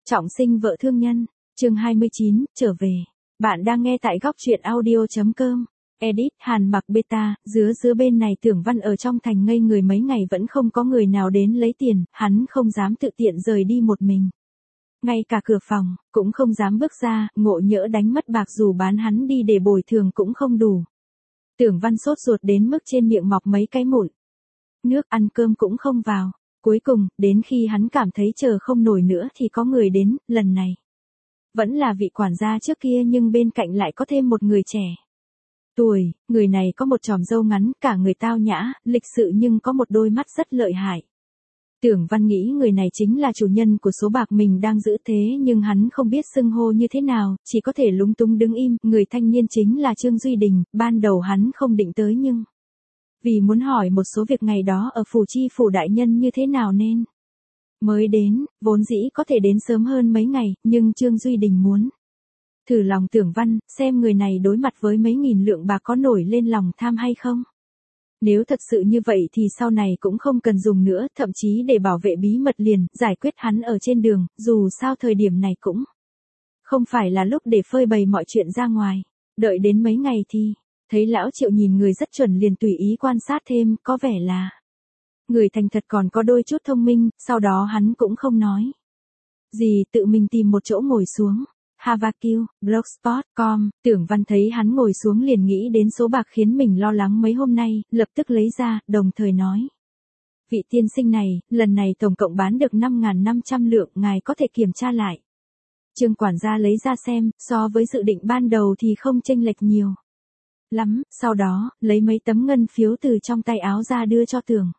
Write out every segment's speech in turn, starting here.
Trọng sinh vợ thương nhân, chương 29, trở về. Bạn đang nghe tại góc truyện audio.com. Edit, Hàn Mặc Beta, giữa bên này Tưởng Văn ở trong thành ngây người mấy ngày vẫn không có người nào đến lấy tiền, hắn không dám tự tiện rời đi một mình. Ngay cả cửa phòng, cũng không dám bước ra, ngộ nhỡ đánh mất bạc dù bán hắn đi để bồi thường cũng không đủ. Tưởng Văn sốt ruột đến mức trên miệng mọc mấy cái mụn. Nước ăn cơm cũng không vào. Cuối cùng, đến khi hắn cảm thấy chờ không nổi nữa thì có người đến, lần này. Vẫn là vị quản gia trước kia nhưng bên cạnh lại có thêm một người trẻ. Tuổi, người này có một chòm râu ngắn, cả người tao nhã, lịch sự nhưng có một đôi mắt rất lợi hại. Tưởng Văn nghĩ người này chính là chủ nhân của số bạc mình đang giữ thế nhưng hắn không biết xưng hô như thế nào, chỉ có thể lúng túng đứng im. Người thanh niên chính là Trương Duy Đình, ban đầu hắn không định tới nhưng vì muốn hỏi một số việc ngày đó ở phủ chi phủ đại nhân như thế nào nên mới đến, vốn dĩ có thể đến sớm hơn mấy ngày, nhưng Trương Duy Đình muốn thử lòng Tưởng Văn, xem người này đối mặt với mấy nghìn lượng bạc có nổi lên lòng tham hay không. Nếu thật sự như vậy thì sau này cũng không cần dùng nữa, thậm chí để bảo vệ bí mật liền, giải quyết hắn ở trên đường, dù sao thời điểm này cũng không phải là lúc để phơi bày mọi chuyện ra ngoài. Đợi đến mấy ngày thì thấy lão Triệu nhìn người rất chuẩn liền tùy ý quan sát thêm, có vẻ là người thành thật còn có đôi chút thông minh, sau đó hắn cũng không nói gì, tự mình tìm một chỗ ngồi xuống. Havakiu, blogspot.com, Tưởng Văn thấy hắn ngồi xuống liền nghĩ đến số bạc khiến mình lo lắng mấy hôm nay, lập tức lấy ra, đồng thời nói. Vị tiên sinh này, lần này tổng cộng bán được 5.500 lượng, ngài có thể kiểm tra lại. Trương quản gia lấy ra xem, so với dự định ban đầu thì không chênh lệch nhiều lắm, sau đó, lấy mấy tấm ngân phiếu từ trong tay áo ra đưa cho Tưởng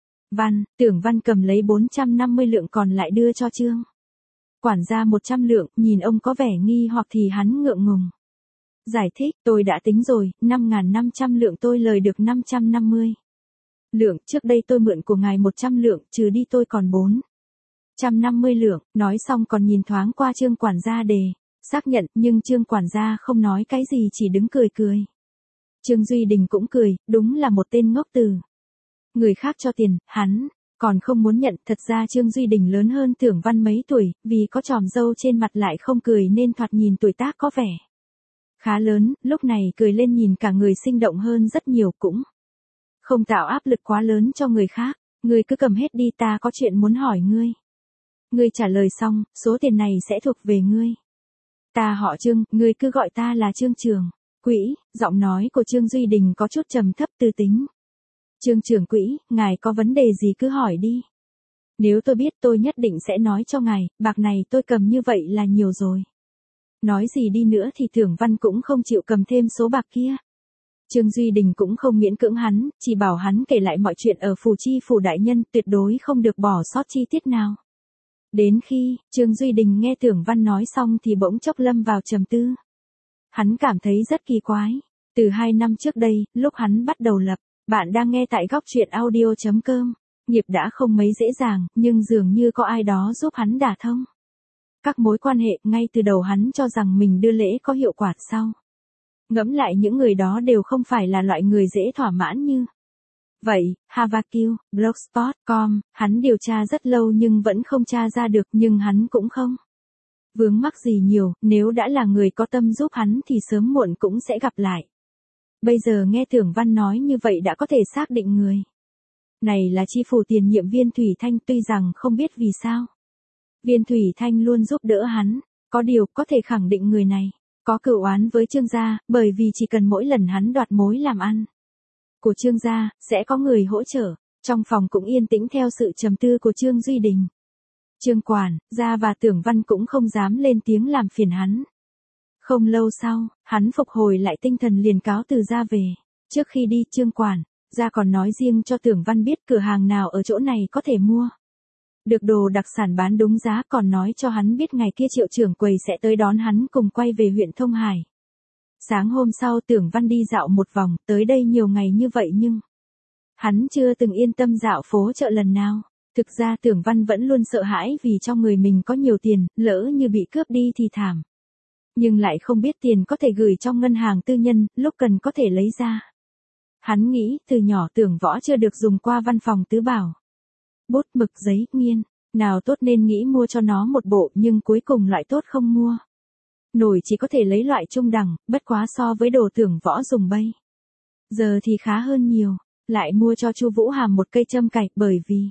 Văn cầm lấy 450 lượng còn lại đưa cho Trương quản gia 100 lượng, nhìn ông có vẻ nghi hoặc thì hắn ngượng ngùng. Giải thích, tôi đã tính rồi, 5.500 lượng tôi lời được 550 lượng, trước đây tôi mượn của ngài 100 lượng, trừ đi tôi còn 450 lượng, nói xong còn nhìn thoáng qua Trương quản gia để xác nhận, nhưng Trương quản gia không nói cái gì chỉ đứng cười. Trương Duy Đình cũng cười, đúng là một tên ngốc từ. Người khác cho tiền, hắn còn không muốn nhận, thật ra Trương Duy Đình lớn hơn Tưởng Văn mấy tuổi, vì có chòm râu trên mặt lại không cười nên thoạt nhìn tuổi tác có vẻ khá lớn, lúc này cười lên nhìn cả người sinh động hơn rất nhiều, cũng không tạo áp lực quá lớn cho người khác. Ngươi cứ cầm hết đi, ta có chuyện muốn hỏi ngươi. Ngươi trả lời xong, số tiền này sẽ thuộc về ngươi. Ta họ Trương, ngươi cứ gọi ta là Trương Trường Quỹ. Giọng nói của Trương Duy Đình có chút trầm thấp tư tính. Trương Trường Quỹ, ngài có vấn đề gì cứ hỏi đi. Nếu tôi biết tôi nhất định sẽ nói cho ngài, bạc này tôi cầm như vậy là nhiều rồi. Nói gì đi nữa thì Tưởng Văn cũng không chịu cầm thêm số bạc kia. Trương Duy Đình cũng không miễn cưỡng hắn, chỉ bảo hắn kể lại mọi chuyện ở phủ chi phủ đại nhân, tuyệt đối không được bỏ sót chi tiết nào. Đến khi Trương Duy Đình nghe Tưởng Văn nói xong thì bỗng chốc lâm vào trầm tư. Hắn cảm thấy rất kỳ quái. Từ 2 năm trước đây, lúc hắn bắt đầu lập, bạn đang nghe tại góc truyện audio.com. Nghiệp đã không mấy dễ dàng, nhưng dường như có ai đó giúp hắn đả thông các mối quan hệ. Ngay từ đầu hắn cho rằng mình đưa lễ có hiệu quả, sau ngẫm lại những người đó đều không phải là loại người dễ thỏa mãn như vậy. Havakiu, blogspot.com, hắn điều tra rất lâu nhưng vẫn không tra ra được, nhưng hắn cũng không vướng mắc gì nhiều, nếu đã là người có tâm giúp hắn thì sớm muộn cũng sẽ gặp lại. Bây giờ nghe Tưởng Văn nói như vậy đã có thể xác định người này là chi phủ tiền nhiệm Viên Thủy Thanh, tuy rằng không biết vì sao Viên Thủy Thanh luôn giúp đỡ hắn, có điều có thể khẳng định người này có cửu oán với Trương gia, bởi vì chỉ cần mỗi lần hắn đoạt mối làm ăn của Trương gia, sẽ có người hỗ trợ. Trong phòng cũng yên tĩnh theo sự trầm tư của Trương Duy Đình. Trương quản gia và Tưởng Văn cũng không dám lên tiếng làm phiền hắn. Không lâu sau, hắn phục hồi lại tinh thần liền cáo từ ra về. Trước khi đi, Trương quản gia còn nói riêng cho Tưởng Văn biết cửa hàng nào ở chỗ này có thể mua được đồ đặc sản bán đúng giá, còn nói cho hắn biết ngày kia Triệu trưởng quầy sẽ tới đón hắn cùng quay về huyện Thông Hải. Sáng hôm sau Tưởng Văn đi dạo một vòng, tới đây nhiều ngày như vậy nhưng hắn chưa từng yên tâm dạo phố chợ lần nào. Thực ra Tưởng Văn vẫn luôn sợ hãi vì trong người mình có nhiều tiền, lỡ như bị cướp đi thì thảm. Nhưng lại không biết tiền có thể gửi trong ngân hàng tư nhân, lúc cần có thể lấy ra. Hắn nghĩ, từ nhỏ Tưởng Võ chưa được dùng qua văn phòng tứ bảo. Bút mực giấy nghiên Nào tốt nên nghĩ mua cho nó một bộ nhưng cuối cùng loại tốt không mua. Nổi chỉ có thể lấy loại trung đẳng, bất quá so với đồ Tưởng Võ dùng bây giờ thì khá hơn nhiều. Lại mua cho Chu Vũ Hàm một cây châm cài bởi vì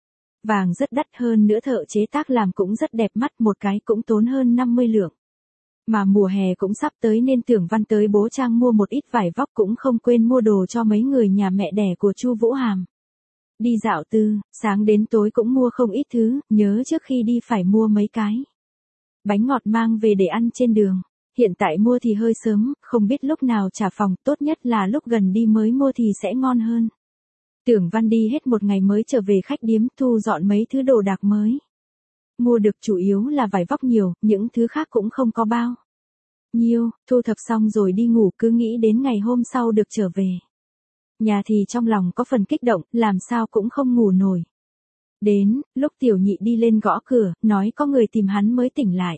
vàng rất đắt, hơn nữa thợ chế tác làm cũng rất đẹp mắt, một cái cũng tốn hơn 50 lượng. Mà mùa hè cũng sắp tới nên Tưởng Văn tới Bố Trang mua một ít vải vóc, cũng không quên mua đồ cho mấy người nhà mẹ đẻ của Chu Vũ Hàm. Đi dạo từ sáng đến tối cũng mua không ít thứ, nhớ trước khi đi phải mua mấy cái bánh ngọt mang về để ăn trên đường. Hiện tại mua thì hơi sớm, không biết lúc nào trả phòng, tốt nhất là lúc gần đi mới mua thì sẽ ngon hơn. Tưởng Văn đi hết một ngày mới trở về khách điếm, thu dọn mấy thứ đồ đạc mới mua được, chủ yếu là vải vóc nhiều, những thứ khác cũng không có bao nhiêu. Thu thập xong rồi đi ngủ, cứ nghĩ đến ngày hôm sau được trở về nhà thì trong lòng có phần kích động, làm sao cũng không ngủ nổi. Đến lúc Tiểu Nhị đi lên gõ cửa, nói có người tìm hắn mới tỉnh lại.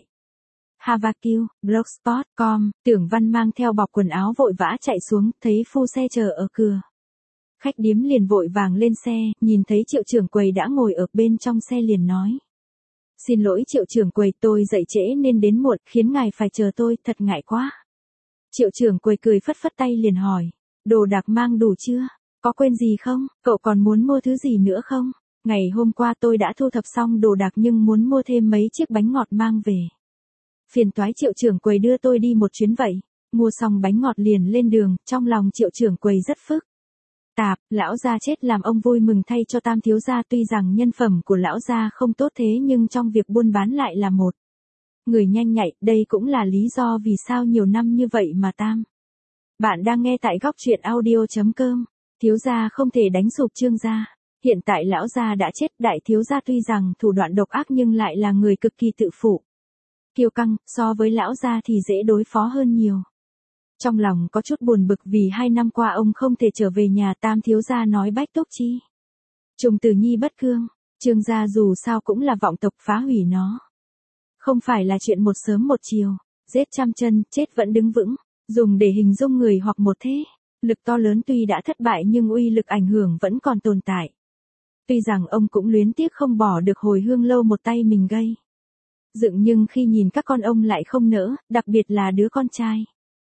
Havakiu, blogspot.com, Tưởng Văn mang theo bọc quần áo vội vã chạy xuống, thấy phu xe chờ ở cửa khách điếm liền vội vàng lên xe, nhìn thấy Triệu trưởng quầy đã ngồi ở bên trong xe liền nói. Xin lỗi Triệu trưởng quầy, tôi dậy trễ nên đến muộn, khiến ngài phải chờ tôi, thật ngại quá. Triệu trưởng quầy cười phất phất tay liền hỏi. Đồ đạc mang đủ chưa? Có quên gì không? Cậu còn muốn mua thứ gì nữa không? Ngày hôm qua tôi đã thu thập xong đồ đạc nhưng muốn mua thêm mấy chiếc bánh ngọt mang về. Phiền toái Triệu trưởng quầy đưa tôi đi một chuyến vậy. Mua xong bánh ngọt liền lên đường, trong lòng Triệu trưởng quầy rất phức tạp. Lão gia chết làm ông vui mừng thay cho Tam thiếu gia, tuy rằng nhân phẩm của lão gia không tốt thế nhưng trong việc buôn bán lại là một người nhanh nhạy, đây cũng là lý do vì sao nhiều năm như vậy mà Tam. Bạn đang nghe tại góc truyện audio.com. Thiếu gia không thể đánh sụp Trương gia. Hiện tại lão gia đã chết, đại thiếu gia tuy rằng thủ đoạn độc ác nhưng lại là người cực kỳ tự phụ kiêu căng, so với lão gia thì dễ đối phó hơn nhiều. Trong lòng có chút buồn bực vì 2 năm qua ông không thể trở về nhà. Tam thiếu gia nói bách túc chi trùng tử nhi bất cương, Trương gia dù sao cũng là vọng tộc, phá hủy nó không phải là chuyện một sớm một chiều. Giết trăm chân, chết vẫn đứng vững, dùng để hình dung người hoặc một thế lực to lớn tuy đã thất bại nhưng uy lực ảnh hưởng vẫn còn tồn tại. Tuy rằng ông cũng luyến tiếc không bỏ được hồi hương lâu một tay mình gây dựng, nhưng khi nhìn các con ông lại không nỡ, đặc biệt là đứa con trai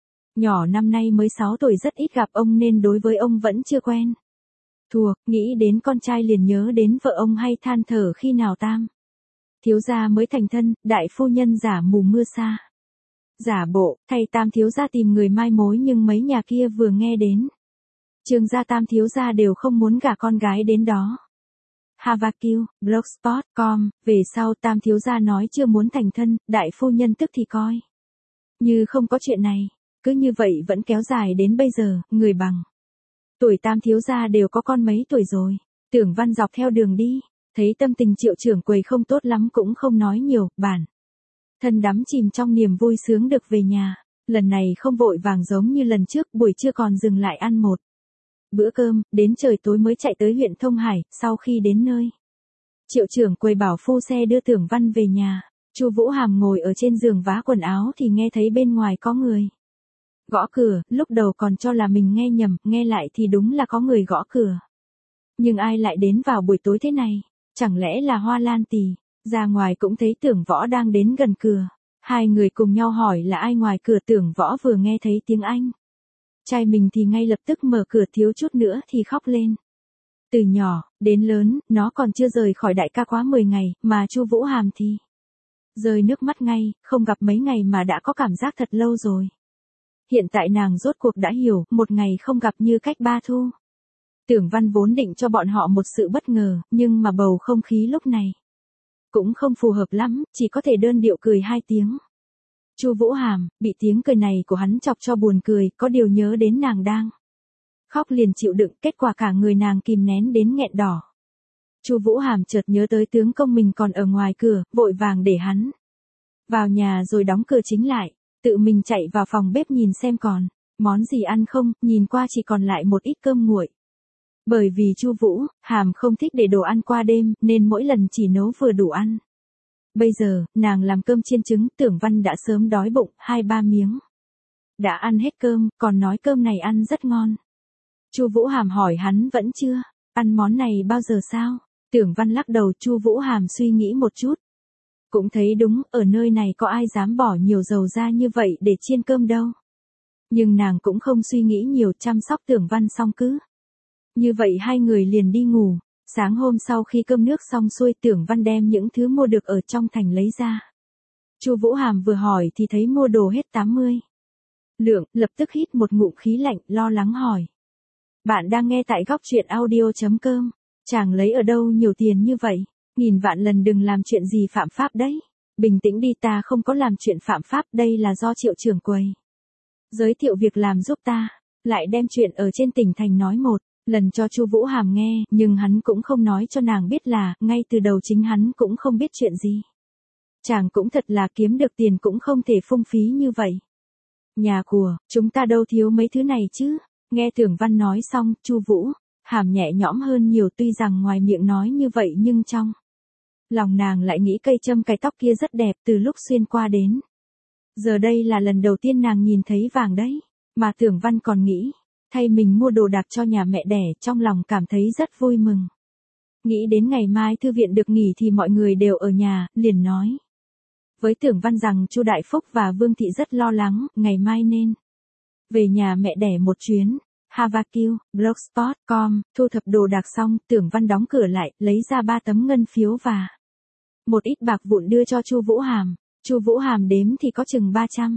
nhỏ năm nay mới 6 tuổi rất ít gặp ông nên đối với ông vẫn chưa quen thuộc. Nghĩ đến con trai liền nhớ đến vợ ông, hay than thở khi nào Tam thiếu gia mới thành thân, đại phu nhân giả mù mưa sa giả bộ thay Tam thiếu gia tìm người mai mối, nhưng mấy nhà kia vừa nghe đến Trương gia Tam thiếu gia đều không muốn gả con gái đến đó. Havakiu, blogspot.com, về sau Tam thiếu gia nói chưa muốn thành thân, đại phu nhân tức thì coi như không có chuyện này. Cứ như vậy vẫn kéo dài đến bây giờ, người bằng tuổi Tam thiếu gia đều có con mấy tuổi rồi. Tưởng Văn dọc theo đường đi, thấy tâm tình Triệu trưởng quầy không tốt lắm cũng không nói nhiều, bản thân đắm chìm trong niềm vui sướng được về nhà. Lần này không vội vàng giống như lần trước, buổi trưa còn dừng lại ăn một bữa cơm, đến trời tối mới chạy tới huyện Thông Hải. Sau khi đến nơi, Triệu trưởng quầy bảo phu xe đưa Tưởng Văn về nhà. Chu Vũ Hàm ngồi ở trên giường vá quần áo thì nghe thấy bên ngoài có người gõ cửa, lúc đầu còn cho là mình nghe nhầm, nghe lại thì đúng là có người gõ cửa. Nhưng ai lại đến vào buổi tối thế này? Chẳng lẽ là Hoa Lan tỷ? Ra ngoài cũng thấy Tưởng Võ đang đến gần cửa. Hai người cùng nhau hỏi là ai ngoài cửa. Tưởng Võ vừa nghe thấy tiếng anh trai mình thì ngay lập tức mở cửa, thiếu chút nữa thì khóc lên. Từ nhỏ đến lớn, nó còn chưa rời khỏi đại ca quá 10 ngày, mà Chu Vũ Hàm thì rơi nước mắt ngay, không gặp mấy ngày mà đã có cảm giác thật lâu rồi. Hiện tại nàng rốt cuộc đã hiểu, một ngày không gặp như cách 3 thu. Tưởng Văn vốn định cho bọn họ một sự bất ngờ, nhưng mà bầu không khí lúc này cũng không phù hợp lắm, chỉ có thể đơn điệu cười 2 tiếng. Chu Vũ Hàm bị tiếng cười này của hắn chọc cho buồn cười, có điều nhớ đến nàng đang khóc liền chịu đựng, kết quả cả người nàng kìm nén đến nghẹn đỏ. Chu Vũ Hàm chợt nhớ tới tướng công mình còn ở ngoài cửa, vội vàng để hắn vào nhà rồi đóng cửa chính lại, tự mình chạy vào phòng bếp nhìn xem còn món gì ăn không, nhìn qua chỉ còn lại một ít cơm nguội. Bởi vì Chu Vũ Hàm không thích để đồ ăn qua đêm, nên mỗi lần chỉ nấu vừa đủ ăn. Bây giờ, nàng làm cơm chiên trứng, Tưởng Văn đã sớm đói bụng, 2-3 miếng đã ăn hết cơm, còn nói cơm này ăn rất ngon. Chu Vũ Hàm hỏi hắn vẫn chưa ăn món này bao giờ sao? Tưởng Văn lắc đầu. Chu Vũ Hàm suy nghĩ một chút. Cũng thấy đúng, ở nơi này có ai dám bỏ nhiều dầu ra như vậy để chiên cơm đâu. Nhưng nàng cũng không suy nghĩ nhiều, chăm sóc Tưởng Văn xong cứ. Như vậy hai người liền đi ngủ. Sáng hôm sau khi cơm nước xong xuôi, Tưởng Văn đem những thứ mua được ở trong thành lấy ra. Chu Vũ Hàm vừa hỏi thì thấy mua đồ hết 80 lượng, lập tức hít một ngụm khí lạnh, lo lắng hỏi. Bạn đang nghe tại góc truyện audio.com. Chàng lấy ở đâu nhiều tiền như vậy? Nghìn vạn lần đừng làm chuyện gì phạm pháp đấy. Bình tĩnh đi, ta không có làm chuyện phạm pháp, đây là do Triệu trưởng quầy giới thiệu việc làm giúp ta. Lại đem chuyện ở trên tỉnh thành nói một lần cho Chu Vũ Hàm nghe, nhưng hắn cũng không nói cho nàng biết là, ngay từ đầu chính hắn cũng không biết chuyện gì. Chàng cũng thật là kiếm được tiền cũng không thể phung phí như vậy. Nhà của chúng ta đâu thiếu mấy thứ này chứ. Nghe Tưởng Văn nói xong, Chu Vũ Hàm nhẹ nhõm hơn nhiều, tuy rằng ngoài miệng nói như vậy nhưng trong lòng nàng lại nghĩ cây châm cài tóc kia rất đẹp từ lúc xuyên qua đến. Giờ đây là lần đầu tiên nàng nhìn thấy vàng đấy, mà Tưởng Văn còn nghĩ, thay mình mua đồ đạc cho nhà mẹ đẻ, trong lòng cảm thấy rất vui mừng. Nghĩ đến ngày mai thư viện được nghỉ thì mọi người đều ở nhà, liền nói với Tưởng Văn rằng Chu Đại Phúc và Vương Thị rất lo lắng, ngày mai nên về nhà mẹ đẻ một chuyến. Havakiu, blogspot.com, thu thập đồ đạc xong, Tưởng Văn đóng cửa lại, lấy ra 3 tấm ngân phiếu và một ít bạc vụn đưa cho Chu Vũ Hàm. Chu Vũ Hàm đếm thì có chừng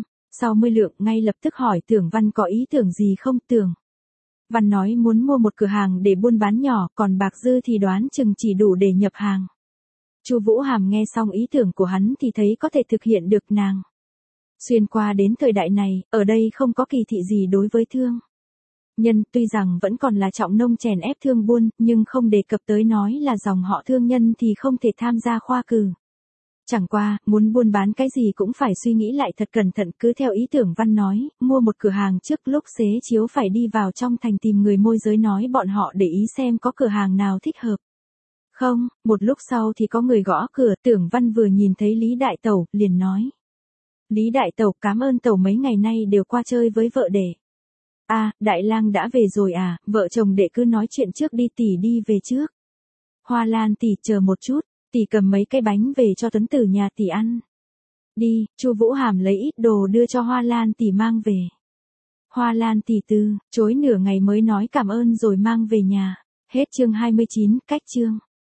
360 lượng, ngay lập tức hỏi Tưởng Văn có ý tưởng gì không. Tưởng Văn nói muốn mua một cửa hàng để buôn bán nhỏ, còn bạc dư thì đoán chừng chỉ đủ để nhập hàng. Chu Vũ Hàm nghe xong ý tưởng của hắn thì thấy có thể thực hiện được. Nàng xuyên qua đến thời đại này, ở đây không có kỳ thị gì đối với thương nhân, tuy rằng vẫn còn là trọng nông chèn ép thương buôn, nhưng không đề cập tới nói là dòng họ thương nhân thì không thể tham gia khoa cử. Chẳng qua, muốn buôn bán cái gì cũng phải suy nghĩ lại thật cẩn thận, cứ theo ý Tưởng Văn nói, mua một cửa hàng trước, lúc xế chiếu phải đi vào trong thành tìm người môi giới nói bọn họ để ý xem có cửa hàng nào thích hợp. Không, một lúc sau thì có người gõ cửa, Tưởng Văn vừa nhìn thấy Lý Đại Tẩu, liền nói. Lý Đại Tẩu, cảm ơn Tẩu mấy ngày nay đều qua chơi với vợ đệ. À, Đại Lang đã về rồi à, vợ chồng đệ cứ nói chuyện trước đi, tỷ đi về trước. Hoa Lan tỷ chờ một chút, tỷ cầm mấy cái bánh về cho Tuấn Tử nhà tỷ ăn. Đi, Chu Vũ Hàm lấy ít đồ đưa cho Hoa Lan tỷ mang về. Hoa Lan tỷ từ chối nửa ngày mới nói cảm ơn rồi mang về nhà. Hết chương 29, cách chương.